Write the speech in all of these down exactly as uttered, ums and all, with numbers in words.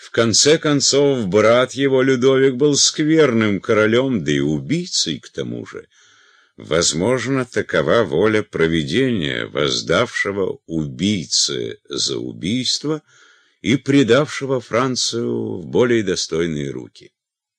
В конце концов, брат его, Людовик, был скверным королем, да и убийцей к тому же. Возможно, такова воля провидения, воздавшего убийце за убийство и предавшего Францию в более достойные руки.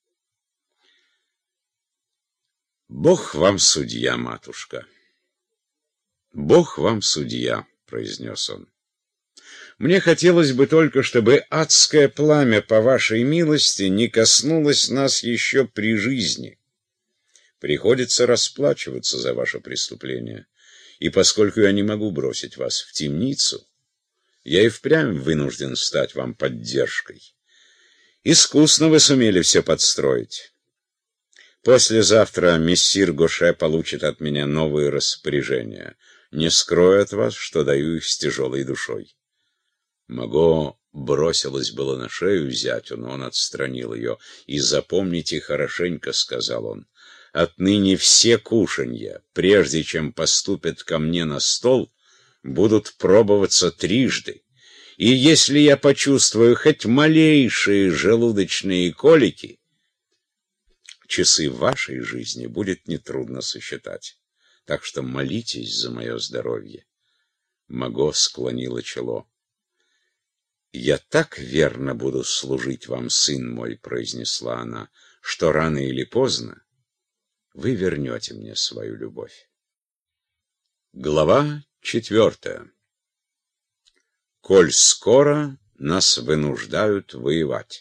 «Бог вам судья, матушка! Бог вам судья!» — произнес он. «Мне хотелось бы только, чтобы адское пламя, по вашей милости, не коснулось нас еще при жизни. Приходится расплачиваться за ваше преступление, и поскольку я не могу бросить вас в темницу, я и впрямь вынужден стать вам поддержкой. Искусно вы сумели все подстроить. Послезавтра мессир Гоше получит от меня новые распоряжения. Не скрою от вас, что даю их с тяжелой душой». Маго бросилась было на шею зятю, но он отстранил ее. «И запомните хорошенько, — сказал он, — отныне все кушанья, прежде чем поступят ко мне на стол, будут пробоваться трижды, и если я почувствую хоть малейшие желудочные колики, часы вашей жизни будет нетрудно сосчитать. Так что молитесь за мое здоровье». Маго склонила чело. «Я так верно буду служить вам, сын мой, — произнесла она, — что рано или поздно вы вернете мне свою любовь». Глава четвертая. «Коль скоро нас вынуждают воевать».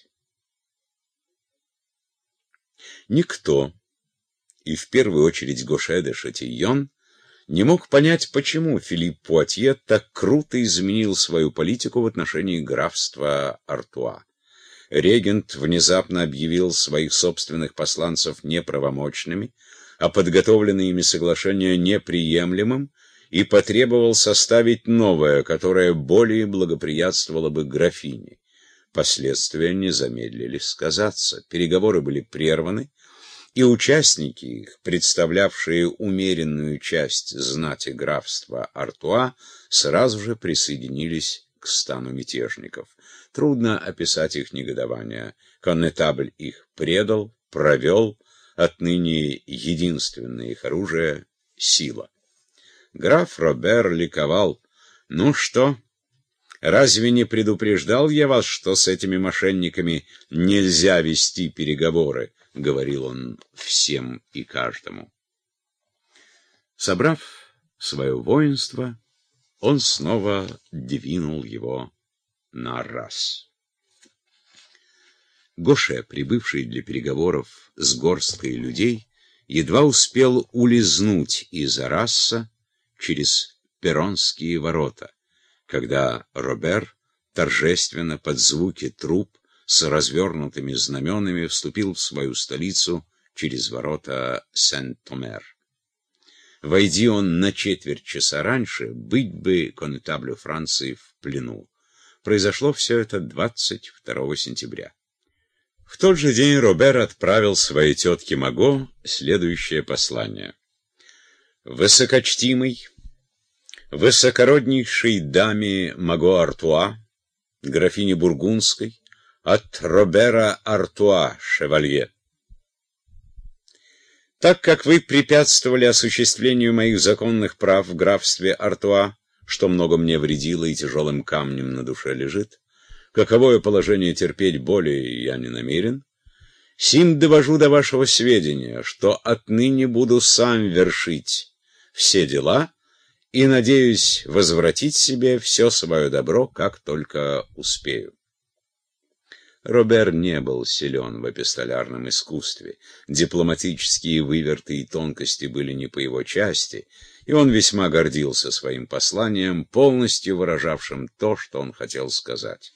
Никто, и в первую очередь Гоше де Шатильон, не мог понять, почему Филипп Пуатье так круто изменил свою политику в отношении графства Артуа. Регент внезапно объявил своих собственных посланцев неправомочными, а подготовленное ими соглашение неприемлемым, и потребовал составить новое, которое более благоприятствовало бы графине. Последствия не замедлили сказаться. Переговоры были прерваны, и участники их, представлявшие умеренную часть знати графства Артуа, сразу же присоединились к стану мятежников. Трудно описать их негодование. Коннетабль их предал, провел, отныне единственное их оружие — сила. Граф Робер ликовал. «Ну что, разве не предупреждал я вас, что с этими мошенниками нельзя вести переговоры?» — говорил он всем и каждому. Собрав свое воинство, он снова двинул его на Аррас. Гоше, прибывший для переговоров с горсткой людей, едва успел улизнуть из Арраса через Перронские ворота, когда Робер торжественно под звуки труп с развернутыми знаменами вступил в свою столицу через ворота Сен-Томер. Войди он на четверть часа раньше, быть бы коннетаблю Франции в плену. Произошло все это двадцать второго сентября. В тот же день Робер отправил своей тетке Маго следующее послание. «Высокочтимый, высокороднейшей даме Маго Артуа, графине Бургундской, от Робера Артуа, шевалье. Так как вы препятствовали осуществлению моих законных прав в графстве Артуа, что много мне вредило и тяжелым камнем на душе лежит, каковое положение терпеть более я не намерен, сим довожу до вашего сведения, что отныне буду сам вершить все дела и надеюсь возвратить себе все свое добро, как только успею». Робер не был силен в эпистолярном искусстве, дипломатические выверты и тонкости были не по его части, и он весьма гордился своим посланием, полностью выражавшим то, что он хотел сказать.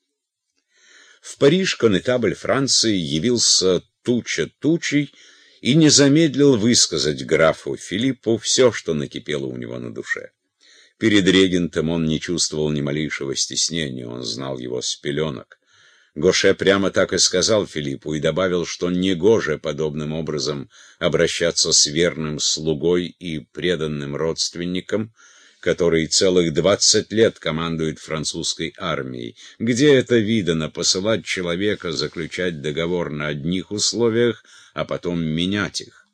В Париж коннетабль Франции явился туча тучей и не замедлил высказать графу Филиппу все, что накипело у него на душе. Перед регентом он не чувствовал ни малейшего стеснения, он знал его с пеленок. Гоше прямо так и сказал Филиппу и добавил, что негоже подобным образом обращаться с верным слугой и преданным родственником, который целых двадцать лет командует французской армией. Где это видано посылать человека заключать договор на одних условиях, а потом менять их?